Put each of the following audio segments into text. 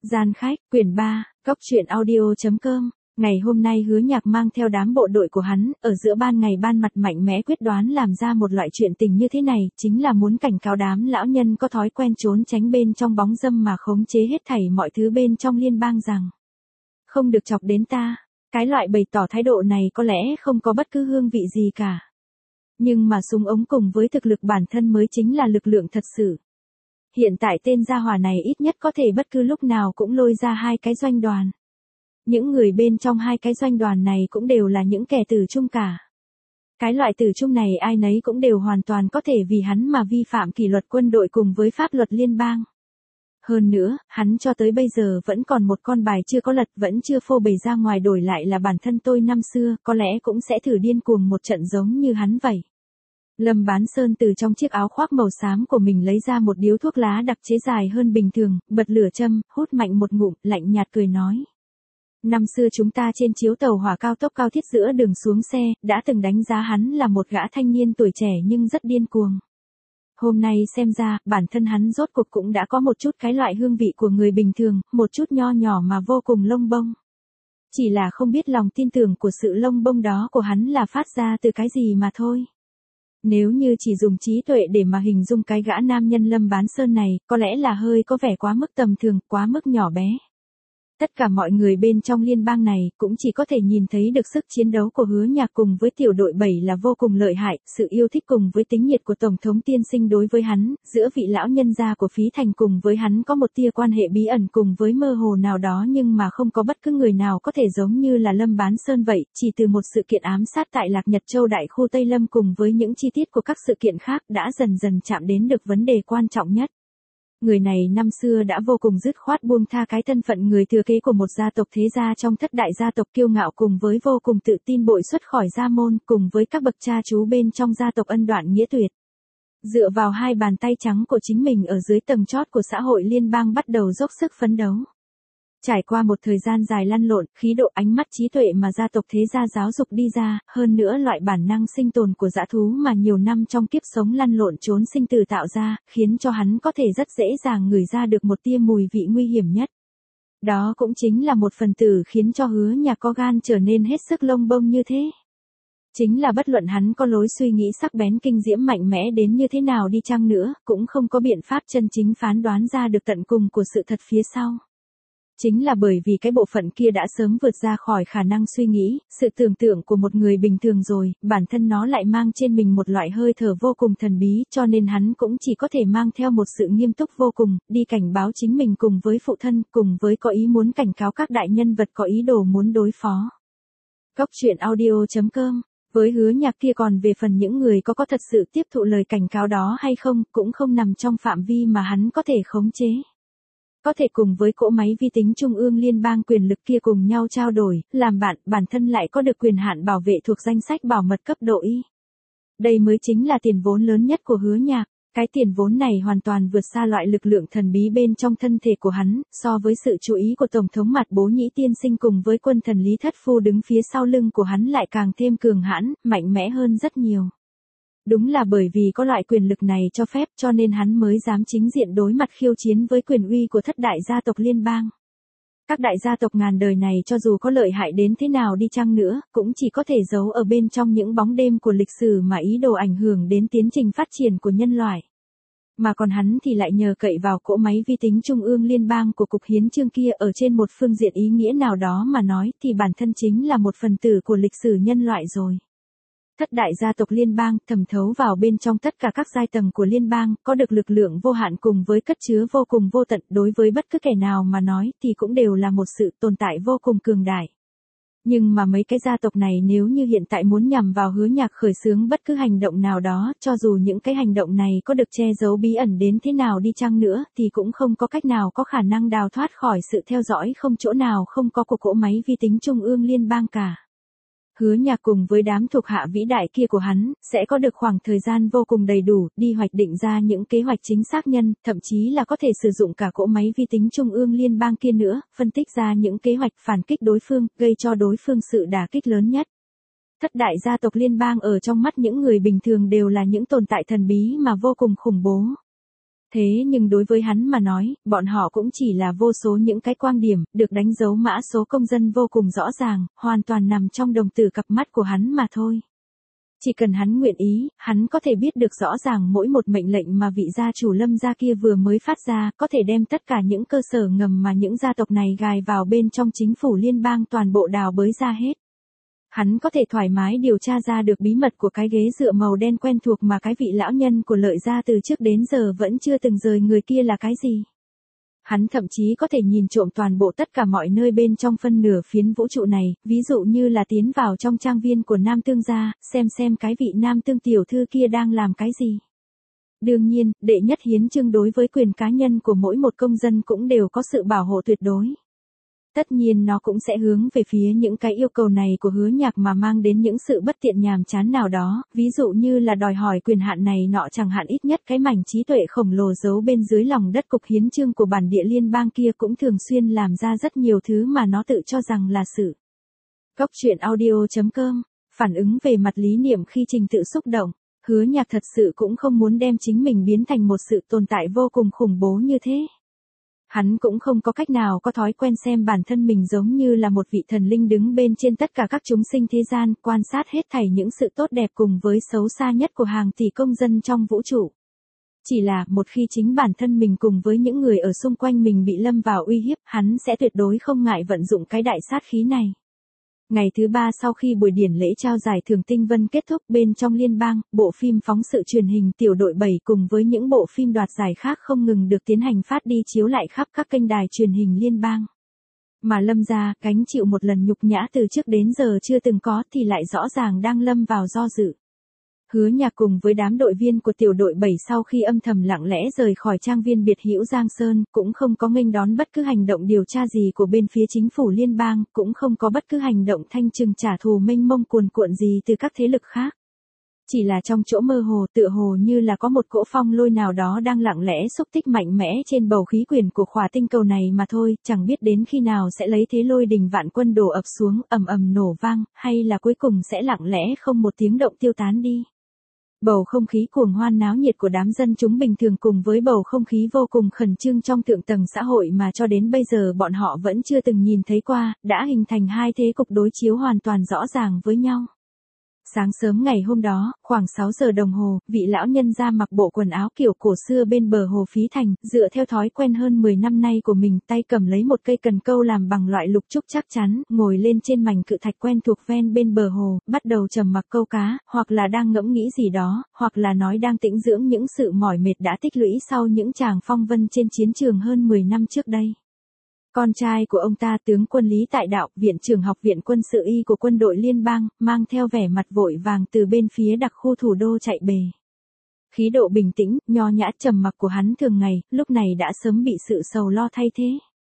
Gian khách, quyển 3, Cóc truyện audio.com. Ngày hôm nay Hứa Nhạc mang theo đám bộ đội của hắn, ở giữa ban ngày ban mặt mạnh mẽ quyết đoán làm ra một loại chuyện tình như thế này, chính là muốn cảnh cáo đám lão nhân có thói quen trốn tránh bên trong bóng dâm mà khống chế hết thảy mọi thứ bên trong liên bang rằng không được chọc đến ta. Cái loại bày tỏ thái độ này có lẽ không có bất cứ hương vị gì cả. Nhưng mà súng ống cùng với thực lực bản thân mới chính là lực lượng thật sự. Hiện tại tên gia hỏa này ít nhất có thể bất cứ lúc nào cũng lôi ra hai cái doanh đoàn. Những người bên trong hai cái doanh đoàn này cũng đều là những kẻ tử trung cả. Cái loại tử trung này ai nấy cũng đều hoàn toàn có thể vì hắn mà vi phạm kỷ luật quân đội cùng với pháp luật liên bang. Hơn nữa, hắn cho tới bây giờ vẫn còn một con bài chưa có lật, vẫn chưa phô bày ra ngoài, đổi lại là bản thân tôi năm xưa, có lẽ cũng sẽ thử điên cuồng một trận giống như hắn vậy. Lâm Bán Sơn từ trong chiếc áo khoác màu xám của mình lấy ra một điếu thuốc lá đặc chế dài hơn bình thường, bật lửa châm, hút mạnh một ngụm, lạnh nhạt cười nói. Năm xưa chúng ta trên chiếu tàu hỏa cao tốc cao thiết giữa đường xuống xe, đã từng đánh giá hắn là một gã thanh niên tuổi trẻ nhưng rất điên cuồng. Hôm nay xem ra, bản thân hắn rốt cuộc cũng đã có một chút cái loại hương vị của người bình thường, một chút nho nhỏ mà vô cùng lông bông. Chỉ là không biết lòng tin tưởng của sự lông bông đó của hắn là phát ra từ cái gì mà thôi. Nếu như chỉ dùng trí tuệ để mà hình dung cái gã nam nhân Lâm Bán Sơn này, có lẽ là hơi có vẻ quá mức tầm thường, quá mức nhỏ bé. Tất cả mọi người bên trong liên bang này cũng chỉ có thể nhìn thấy được sức chiến đấu của Hứa Nhạc cùng với tiểu đội 7 là vô cùng lợi hại, sự yêu thích cùng với tính nhiệt của Tổng thống tiên sinh đối với hắn, giữa vị lão nhân gia của Phí Thành cùng với hắn có một tia quan hệ bí ẩn cùng với mơ hồ nào đó, nhưng mà không có bất cứ người nào có thể giống như là Lâm Bán Sơn vậy, chỉ từ một sự kiện ám sát tại Lạc Nhật Châu Đại khu Tây Lâm cùng với những chi tiết của các sự kiện khác đã dần dần chạm đến được vấn đề quan trọng nhất. Người này năm xưa đã vô cùng dứt khoát buông tha cái thân phận người thừa kế của một gia tộc thế gia trong thất đại gia tộc kiêu ngạo, cùng với vô cùng tự tin bội xuất khỏi gia môn, cùng với các bậc cha chú bên trong gia tộc ân đoạn nghĩa tuyệt. Dựa vào hai bàn tay trắng của chính mình ở dưới tầng chót của xã hội liên bang bắt đầu dốc sức phấn đấu. Trải qua một thời gian dài lăn lộn, khí độ, ánh mắt, trí tuệ mà gia tộc thế gia giáo dục đi ra, hơn nữa loại bản năng sinh tồn của dã thú mà nhiều năm trong kiếp sống lăn lộn trốn sinh tử tạo ra, khiến cho hắn có thể rất dễ dàng ngửi ra được một tia mùi vị nguy hiểm nhất. Đó cũng chính là một phần tử khiến cho Hứa Nhạc có gan trở nên hết sức lông bông như thế. Chính là bất luận hắn có lối suy nghĩ sắc bén kinh diễm mạnh mẽ đến như thế nào đi chăng nữa, cũng không có biện pháp chân chính phán đoán ra được tận cùng của sự thật phía sau. Chính là bởi vì cái bộ phận kia đã sớm vượt ra khỏi khả năng suy nghĩ, sự tưởng tượng của một người bình thường rồi, bản thân nó lại mang trên mình một loại hơi thở vô cùng thần bí, cho nên hắn cũng chỉ có thể mang theo một sự nghiêm túc vô cùng, đi cảnh báo chính mình cùng với phụ thân, cùng với có ý muốn cảnh cáo các đại nhân vật có ý đồ muốn đối phó. Cóc truyện audio.com. Với Hứa Nhạc kia còn về phần những người có thật sự tiếp thụ lời cảnh cáo đó hay không, cũng không nằm trong phạm vi mà hắn có thể khống chế. Có thể cùng với cỗ máy vi tính trung ương liên bang quyền lực kia cùng nhau trao đổi, làm bạn, bản thân lại có được quyền hạn bảo vệ thuộc danh sách bảo mật cấp độ Y. Đây mới chính là tiền vốn lớn nhất của Hứa Nhạc. Cái tiền vốn này hoàn toàn vượt xa loại lực lượng thần bí bên trong thân thể của hắn, so với sự chú ý của Tổng thống Mạt Bố Nhĩ tiên sinh cùng với quân thần Lý Thất Phu đứng phía sau lưng của hắn lại càng thêm cường hãn, mạnh mẽ hơn rất nhiều. Đúng là bởi vì có loại quyền lực này cho phép cho nên hắn mới dám chính diện đối mặt khiêu chiến với quyền uy của thất đại gia tộc liên bang. Các đại gia tộc ngàn đời này cho dù có lợi hại đến thế nào đi chăng nữa, cũng chỉ có thể giấu ở bên trong những bóng đêm của lịch sử mà ý đồ ảnh hưởng đến tiến trình phát triển của nhân loại. Mà còn hắn thì lại nhờ cậy vào cỗ máy vi tính trung ương liên bang của cục hiến chương kia, ở trên một phương diện ý nghĩa nào đó mà nói thì bản thân chính là một phần tử của lịch sử nhân loại rồi. Thất đại gia tộc liên bang thẩm thấu vào bên trong tất cả các giai tầng của liên bang, có được lực lượng vô hạn cùng với cất chứa vô cùng vô tận, đối với bất cứ kẻ nào mà nói thì cũng đều là một sự tồn tại vô cùng cường đại. Nhưng mà mấy cái gia tộc này nếu như hiện tại muốn nhằm vào Hứa Nhạc khởi xướng bất cứ hành động nào đó, cho dù những cái hành động này có được che giấu bí ẩn đến thế nào đi chăng nữa, thì cũng không có cách nào có khả năng đào thoát khỏi sự theo dõi không chỗ nào không có của cỗ máy vi tính trung ương liên bang cả. Hứa Nhạc cùng với đám thuộc hạ vĩ đại kia của hắn, sẽ có được khoảng thời gian vô cùng đầy đủ, đi hoạch định ra những kế hoạch chính xác nhân, thậm chí là có thể sử dụng cả cỗ máy vi tính trung ương liên bang kia nữa, phân tích ra những kế hoạch phản kích đối phương, gây cho đối phương sự đả kích lớn nhất. Thất đại gia tộc liên bang ở trong mắt những người bình thường đều là những tồn tại thần bí mà vô cùng khủng bố. Thế nhưng đối với hắn mà nói, bọn họ cũng chỉ là vô số những cái quang điểm, được đánh dấu mã số công dân vô cùng rõ ràng, hoàn toàn nằm trong đồng tử cặp mắt của hắn mà thôi. Chỉ cần hắn nguyện ý, hắn có thể biết được rõ ràng mỗi một mệnh lệnh mà vị gia chủ Lâm gia kia vừa mới phát ra, có thể đem tất cả những cơ sở ngầm mà những gia tộc này gài vào bên trong chính phủ liên bang toàn bộ đào bới ra hết. Hắn có thể thoải mái điều tra ra được bí mật của cái ghế dựa màu đen quen thuộc mà cái vị lão nhân của Lợi gia từ trước đến giờ vẫn chưa từng rời người kia là cái gì. Hắn thậm chí có thể nhìn trộm toàn bộ tất cả mọi nơi bên trong phân nửa phiến vũ trụ này, ví dụ như là tiến vào trong trang viên của Nam Tương gia, xem cái vị Nam Tương tiểu thư kia đang làm cái gì. Đương nhiên, đệ nhất hiến chương đối với quyền cá nhân của mỗi một công dân cũng đều có sự bảo hộ tuyệt đối. Tất nhiên nó cũng sẽ hướng về phía những cái yêu cầu này của Hứa Nhạc mà mang đến những sự bất tiện nhàm chán nào đó, ví dụ như là đòi hỏi quyền hạn này nọ, chẳng hạn ít nhất cái mảnh trí tuệ khổng lồ giấu bên dưới lòng đất cục hiến chương của bản địa liên bang kia cũng thường xuyên làm ra rất nhiều thứ mà nó tự cho rằng là sự. Góc truyện audio.com, phản ứng về mặt lý niệm khi trình tự xúc động, Hứa Nhạc thật sự cũng không muốn đem chính mình biến thành một sự tồn tại vô cùng khủng bố như thế. Hắn cũng không có cách nào có thói quen xem bản thân mình giống như là một vị thần linh đứng bên trên tất cả các chúng sinh thế gian, quan sát hết thảy những sự tốt đẹp cùng với xấu xa nhất của hàng tỷ công dân trong vũ trụ. Chỉ là một khi chính bản thân mình cùng với những người ở xung quanh mình bị lâm vào uy hiếp, hắn sẽ tuyệt đối không ngại vận dụng cái đại sát khí này. Ngày thứ 3 sau khi buổi điển lễ trao giải thưởng Tinh Vân kết thúc, bên trong liên bang, bộ phim phóng sự truyền hình Tiểu đội 7 cùng với những bộ phim đoạt giải khác không ngừng được tiến hành phát đi chiếu lại khắp các kênh đài truyền hình liên bang. Mà Lâm gia, gánh chịu một lần nhục nhã từ trước đến giờ chưa từng có thì lại rõ ràng đang lâm vào do dự. Hứa Nhạc cùng với đám đội viên của tiểu đội 7 sau khi âm thầm lặng lẽ rời khỏi trang viên biệt hữu Giang Sơn, cũng không có nghênh đón bất cứ hành động điều tra gì của bên phía chính phủ liên bang, cũng không có bất cứ hành động thanh trừng trả thù mênh mông cuồn cuộn gì từ các thế lực khác. Chỉ là trong chỗ mơ hồ, tựa hồ như là có một cỗ phong lôi nào đó đang lặng lẽ xúc tích mạnh mẽ trên bầu khí quyển của khỏa tinh cầu này mà thôi, chẳng biết đến khi nào sẽ lấy thế lôi đình vạn quân đổ ập xuống, ầm ầm nổ vang, hay là cuối cùng sẽ lặng lẽ không một tiếng động tiêu tán đi. Bầu không khí cuồng hoan náo nhiệt của đám dân chúng bình thường cùng với bầu không khí vô cùng khẩn trương trong thượng tầng xã hội mà cho đến bây giờ bọn họ vẫn chưa từng nhìn thấy qua, đã hình thành hai thế cục đối chiếu hoàn toàn rõ ràng với nhau. Sáng sớm ngày hôm đó, khoảng 6 giờ đồng hồ, vị lão nhân ra mặc bộ quần áo kiểu cổ xưa bên bờ hồ Phí Thành, dựa theo thói quen hơn 10 năm nay của mình, tay cầm lấy một cây cần câu làm bằng loại lục trúc chắc chắn, ngồi lên trên mảnh cự thạch quen thuộc ven bên bờ hồ, bắt đầu trầm mặc câu cá, hoặc là đang ngẫm nghĩ gì đó, hoặc là nói đang tĩnh dưỡng những sự mỏi mệt đã tích lũy sau những tràng phong vân trên chiến trường hơn 10 năm trước đây. Con trai của ông ta, tướng quân Lý Tại Đạo, viện trưởng học viện quân sự y của quân đội liên bang, mang theo vẻ mặt vội vàng từ bên phía đặc khu thủ đô chạy về. Khí độ bình tĩnh, nho nhã trầm mặc của hắn thường ngày, lúc này đã sớm bị sự sầu lo thay thế.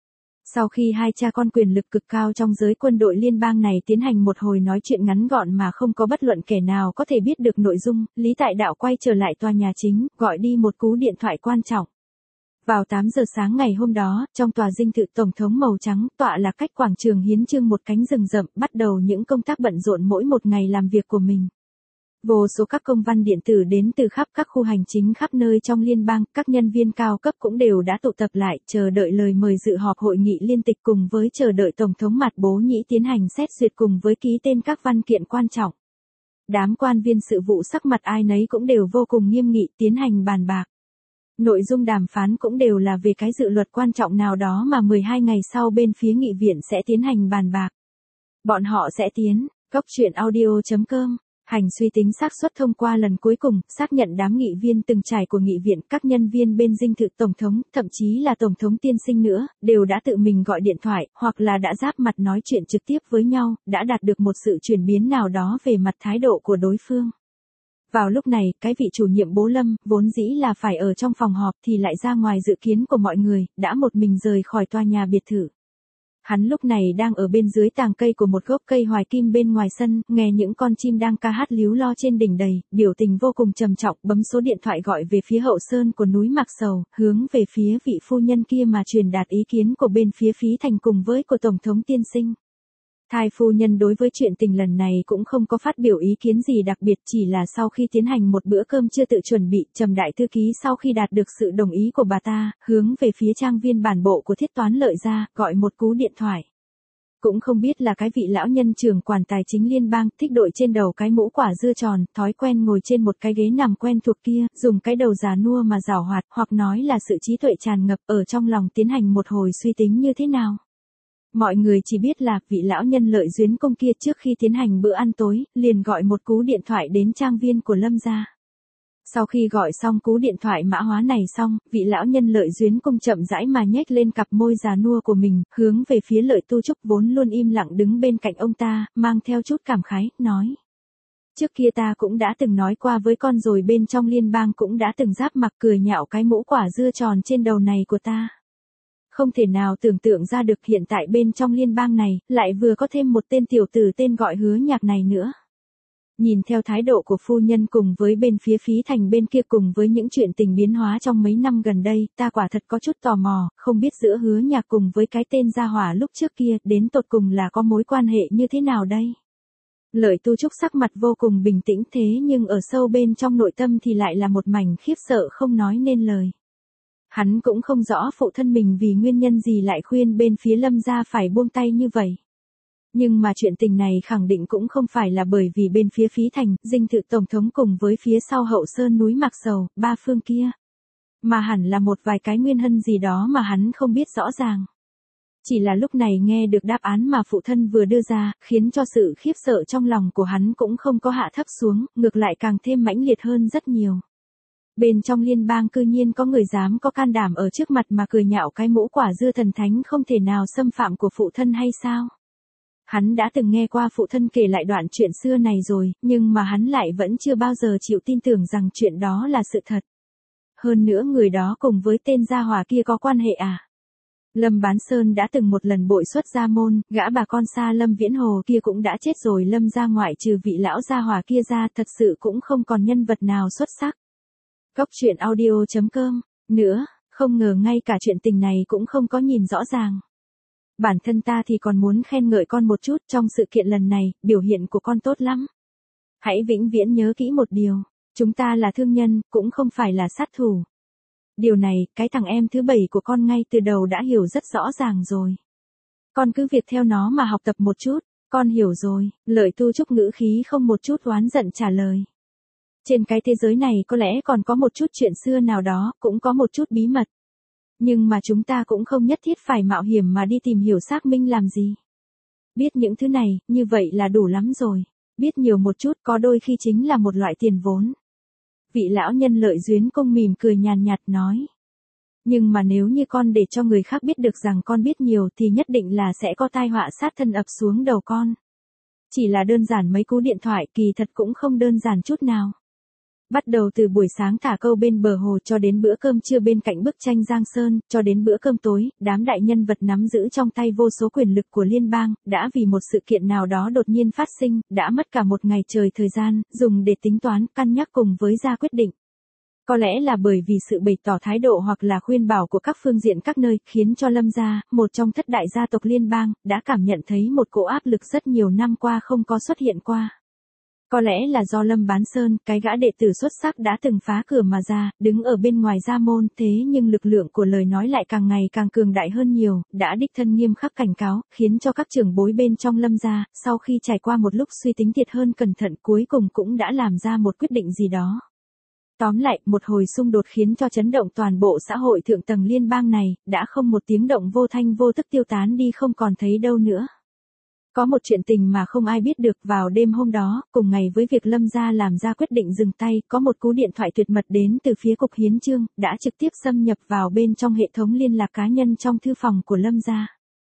Sau khi hai cha con quyền lực cực cao trong giới quân đội liên bang này tiến hành một hồi nói chuyện ngắn gọn mà không có bất luận kẻ nào có thể biết được nội dung, Lý Tại Đạo quay trở lại tòa nhà chính, gọi đi một cú điện thoại quan trọng. Vào 8 giờ sáng ngày hôm đó, trong tòa dinh thự tổng thống màu trắng, tọa lạc cách quảng trường hiến chương một cánh rừng rậm, bắt đầu những công tác bận rộn mỗi một ngày làm việc của mình. Vô số các công văn điện tử đến từ khắp các khu hành chính khắp nơi trong liên bang, các nhân viên cao cấp cũng đều đã tụ tập lại, chờ đợi lời mời dự họp hội nghị liên tịch cùng với chờ đợi tổng thống Mạt Bố Nhĩ tiến hành xét duyệt cùng với ký tên các văn kiện quan trọng. Đám quan viên sự vụ sắc mặt ai nấy cũng đều vô cùng nghiêm nghị tiến hành bàn bạc. Nội dung đàm phán cũng đều là về cái dự luật quan trọng nào đó mà 12 ngày sau bên phía nghị viện sẽ tiến hành bàn bạc. Bọn họ sẽ tiến, góc truyện audio.com, hành suy tính xác suất thông qua lần cuối cùng, xác nhận đám nghị viên từng trải của nghị viện, các nhân viên bên dinh thự tổng thống, thậm chí là tổng thống tiên sinh nữa, đều đã tự mình gọi điện thoại, hoặc là đã giáp mặt nói chuyện trực tiếp với nhau, đã đạt được một sự chuyển biến nào đó về mặt thái độ của đối phương. Vào lúc này, cái vị chủ nhiệm Bố Lâm, vốn dĩ là phải ở trong phòng họp thì lại ra ngoài dự kiến của mọi người, đã một mình rời khỏi tòa nhà biệt thự. Hắn lúc này đang ở bên dưới tàng cây của một gốc cây hoài kim bên ngoài sân, nghe những con chim đang ca hát líu lo trên đỉnh đầy, biểu tình vô cùng trầm trọng, bấm số điện thoại gọi về phía hậu sơn của núi Mạc Sầu, hướng về phía vị phu nhân kia mà truyền đạt ý kiến của bên phía Phí Thành cùng với của Tổng thống tiên sinh. Thái phu nhân đối với chuyện tình lần này cũng không có phát biểu ý kiến gì đặc biệt, chỉ là sau khi tiến hành một bữa cơm chưa tự chuẩn bị, Trầm đại thư ký sau khi đạt được sự đồng ý của bà ta, hướng về phía trang viên bản bộ của Thiết Toán Lợi ra, gọi một cú điện thoại. Cũng không biết là cái vị lão nhân trưởng quản tài chính liên bang, thích đội trên đầu cái mũ quả dưa tròn, thói quen ngồi trên một cái ghế nằm quen thuộc kia, dùng cái đầu già nua mà giảo hoạt, hoặc nói là sự trí tuệ tràn ngập ở trong lòng tiến hành một hồi suy tính như thế nào. Mọi người chỉ biết là vị lão nhân Lợi Duyến Công kia trước khi tiến hành bữa ăn tối, liền gọi một cú điện thoại đến trang viên của Lâm gia. Sau khi gọi xong cú điện thoại mã hóa này xong, vị lão nhân Lợi Duyến Công chậm rãi mà nhếch lên cặp môi già nua của mình, hướng về phía Lợi Tu Trúc vốn luôn im lặng đứng bên cạnh ông ta, mang theo chút cảm khái, nói. Trước kia ta cũng đã từng nói qua với con rồi, bên trong liên bang cũng đã từng giáp mặt cười nhạo cái mũ quả dưa tròn trên đầu này của ta. Không thể nào tưởng tượng ra được hiện tại bên trong liên bang này, lại vừa có thêm một tên tiểu tử tên gọi Hứa Nhạc này nữa. Nhìn theo thái độ của phu nhân cùng với bên phía Phí Thành bên kia cùng với những chuyện tình biến hóa trong mấy năm gần đây, ta quả thật có chút tò mò, không biết giữa Hứa Nhạc cùng với cái tên Gia Hỏa lúc trước kia, đến tột cùng là có mối quan hệ như thế nào đây? Lợi Tu Trúc sắc mặt vô cùng bình tĩnh, thế nhưng ở sâu bên trong nội tâm thì lại là một mảnh khiếp sợ không nói nên lời. Hắn cũng không rõ phụ thân mình vì nguyên nhân gì lại khuyên bên phía Lâm gia phải buông tay như vậy. Nhưng mà chuyện tình này khẳng định cũng không phải là bởi vì bên phía Phí Thành, Dinh Thự Tổng thống cùng với phía sau Hậu Sơn núi Mạc Sầu, ba phương kia. Mà hẳn là một vài cái nguyên nhân gì đó mà hắn không biết rõ ràng. Chỉ là lúc này nghe được đáp án mà phụ thân vừa đưa ra, khiến cho sự khiếp sợ trong lòng của hắn cũng không có hạ thấp xuống, ngược lại càng thêm mãnh liệt hơn rất nhiều. Bên trong liên bang cư nhiên có người dám có can đảm ở trước mặt mà cười nhạo cái mũ quả dưa thần thánh không thể nào xâm phạm của phụ thân hay sao? Hắn đã từng nghe qua phụ thân kể lại đoạn chuyện xưa này rồi, nhưng mà hắn lại vẫn chưa bao giờ chịu tin tưởng rằng chuyện đó là sự thật. Hơn nữa người đó cùng với tên Gia Hỏa kia có quan hệ à? Lâm Bán Sơn đã từng một lần bội xuất gia môn, gã bà con xa Lâm Viễn Hồ kia cũng đã chết rồi, Lâm gia ngoại trừ vị lão Gia Hỏa kia ra thật sự cũng không còn nhân vật nào xuất sắc. Cốc truyện audio.com. Nữa, không ngờ ngay cả chuyện tình này cũng không có nhìn rõ ràng. Bản thân ta thì còn muốn khen ngợi con một chút, trong sự kiện lần này, biểu hiện của con tốt lắm. Hãy vĩnh viễn nhớ kỹ một điều, chúng ta là thương nhân, cũng không phải là sát thủ. Điều này, cái thằng em thứ 7 của con ngay từ đầu đã hiểu rất rõ ràng rồi. Con cứ việc theo nó mà học tập một chút, con hiểu rồi. Lợi Tu Trúc ngữ khí không một chút oán giận trả lời. Trên cái thế giới này có lẽ còn có một chút chuyện xưa nào đó, cũng có một chút bí mật. Nhưng mà chúng ta cũng không nhất thiết phải mạo hiểm mà đi tìm hiểu xác minh làm gì. Biết những thứ này, như vậy là đủ lắm rồi. Biết nhiều một chút có đôi khi chính là một loại tiền vốn. Vị lão nhân Lợi Duyến Công mỉm cười nhàn nhạt nói. Nhưng mà nếu như con để cho người khác biết được rằng con biết nhiều thì nhất định là sẽ có tai họa sát thân ập xuống đầu con. Chỉ là đơn giản mấy cú điện thoại kỳ thật cũng không đơn giản chút nào. Bắt đầu từ buổi sáng thả câu bên bờ hồ cho đến bữa cơm trưa bên cạnh bức tranh Giang Sơn, cho đến bữa cơm tối, đám đại nhân vật nắm giữ trong tay vô số quyền lực của liên bang, đã vì một sự kiện nào đó đột nhiên phát sinh, đã mất cả một ngày trời thời gian, dùng để tính toán, cân nhắc cùng với ra quyết định. Có lẽ là bởi vì sự bày tỏ thái độ hoặc là khuyên bảo của các phương diện các nơi, khiến cho Lâm gia, một trong thất đại gia tộc liên bang, đã cảm nhận thấy một cỗ áp lực rất nhiều năm qua không có xuất hiện qua. Có lẽ là do Lâm Bán Sơn, cái gã đệ tử xuất sắc đã từng phá cửa mà ra, đứng ở bên ngoài gia môn, thế nhưng lực lượng của lời nói lại càng ngày càng cường đại hơn nhiều, đã đích thân nghiêm khắc cảnh cáo, khiến cho các trưởng bối bên trong Lâm gia, sau khi trải qua một lúc suy tính thiệt hơn cẩn thận cuối cùng cũng đã làm ra một quyết định gì đó. Tóm lại, một hồi xung đột khiến cho chấn động toàn bộ xã hội thượng tầng liên bang này, đã không một tiếng động vô thanh vô tức tiêu tán đi không còn thấy đâu nữa. Có một chuyện tình mà không ai biết được, vào đêm hôm đó, cùng ngày với việc Lâm gia làm ra quyết định dừng tay, có một cú điện thoại tuyệt mật đến từ phía Cục Hiến chương, đã trực tiếp xâm nhập vào bên trong hệ thống liên lạc cá nhân trong thư phòng của Lâm gia.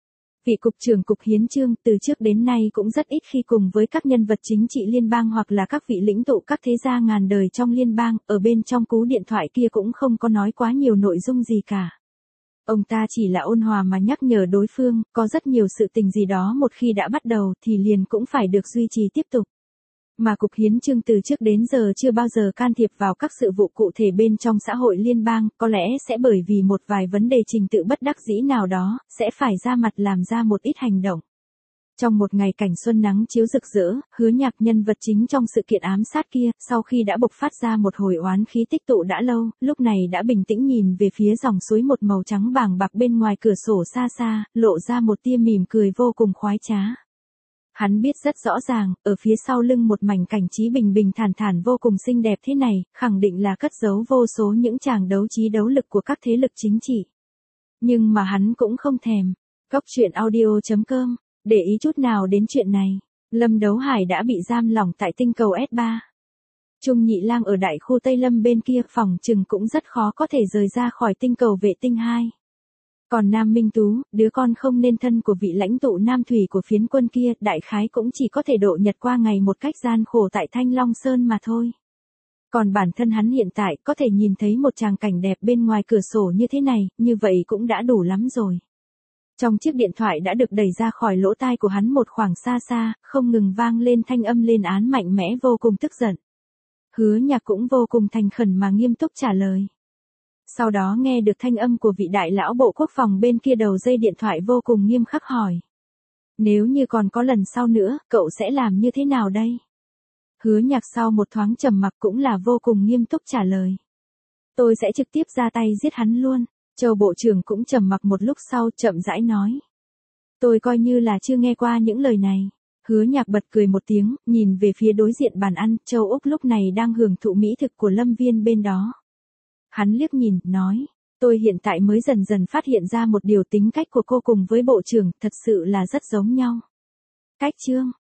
Vị cục trưởng Cục Hiến chương từ trước đến nay cũng rất ít khi cùng với các nhân vật chính trị liên bang hoặc là các vị lĩnh tụ các thế gia ngàn đời trong liên bang, ở bên trong cú điện thoại kia cũng không có nói quá nhiều nội dung gì cả. Ông ta chỉ là ôn hòa mà nhắc nhở đối phương, có rất nhiều sự tình gì đó một khi đã bắt đầu thì liền cũng phải được duy trì tiếp tục. Mà Cục Hiến chương từ trước đến giờ chưa bao giờ can thiệp vào các sự vụ cụ thể bên trong xã hội liên bang, có lẽ sẽ bởi vì một vài vấn đề trình tự bất đắc dĩ nào đó, sẽ phải ra mặt làm ra một ít hành động. Trong một ngày cảnh xuân nắng chiếu rực rỡ, Hứa Nhạc nhân vật chính trong sự kiện ám sát kia, sau khi đã bộc phát ra một hồi oán khí tích tụ đã lâu, lúc này đã bình tĩnh nhìn về phía dòng suối một màu trắng bàng bạc bên ngoài cửa sổ xa xa, lộ ra một tia mỉm cười vô cùng khoái trá. Hắn biết rất rõ ràng, ở phía sau lưng một mảnh cảnh trí bình bình thản thản vô cùng xinh đẹp thế này, khẳng định là cất giấu vô số những tràng đấu trí đấu lực của các thế lực chính trị. Nhưng mà hắn cũng không thèm. Cốc truyện audio.com để ý chút nào đến chuyện này. Lâm Đấu Hải đã bị giam lỏng tại tinh cầu S3. Trung Nhị Lang ở đại khu Tây Lâm bên kia phòng chừng cũng rất khó có thể rời ra khỏi tinh cầu vệ tinh 2. Còn Nam Minh Tú, đứa con không nên thân của vị lãnh tụ Nam Thủy của phiến quân kia, đại khái cũng chỉ có thể độ nhật qua ngày một cách gian khổ tại Thanh Long Sơn mà thôi. Còn bản thân hắn hiện tại có thể nhìn thấy một tràng cảnh đẹp bên ngoài cửa sổ như thế này, như vậy cũng đã đủ lắm rồi. Trong chiếc điện thoại đã được đẩy ra khỏi lỗ tai của hắn một khoảng xa xa, không ngừng vang lên thanh âm lên án mạnh mẽ vô cùng tức giận. Hứa Nhạc cũng vô cùng thành khẩn mà nghiêm túc trả lời. Sau đó nghe được thanh âm của vị đại lão Bộ Quốc phòng bên kia đầu dây điện thoại vô cùng nghiêm khắc hỏi. Nếu như còn có lần sau nữa, cậu sẽ làm như thế nào đây? Hứa Nhạc sau một thoáng trầm mặc cũng là vô cùng nghiêm túc trả lời. Tôi sẽ trực tiếp ra tay giết hắn luôn. Châu Bộ trưởng cũng trầm mặc một lúc sau chậm rãi nói. Tôi coi như là chưa nghe qua những lời này. Hứa Nhạc bật cười một tiếng, nhìn về phía đối diện bàn ăn, Châu Úc lúc này đang hưởng thụ mỹ thực của Lâm Viên bên đó. Hắn liếc nhìn, nói, tôi hiện tại mới dần dần phát hiện ra một điều tính cách của cô cùng với bộ trưởng, thật sự là rất giống nhau. Cách chương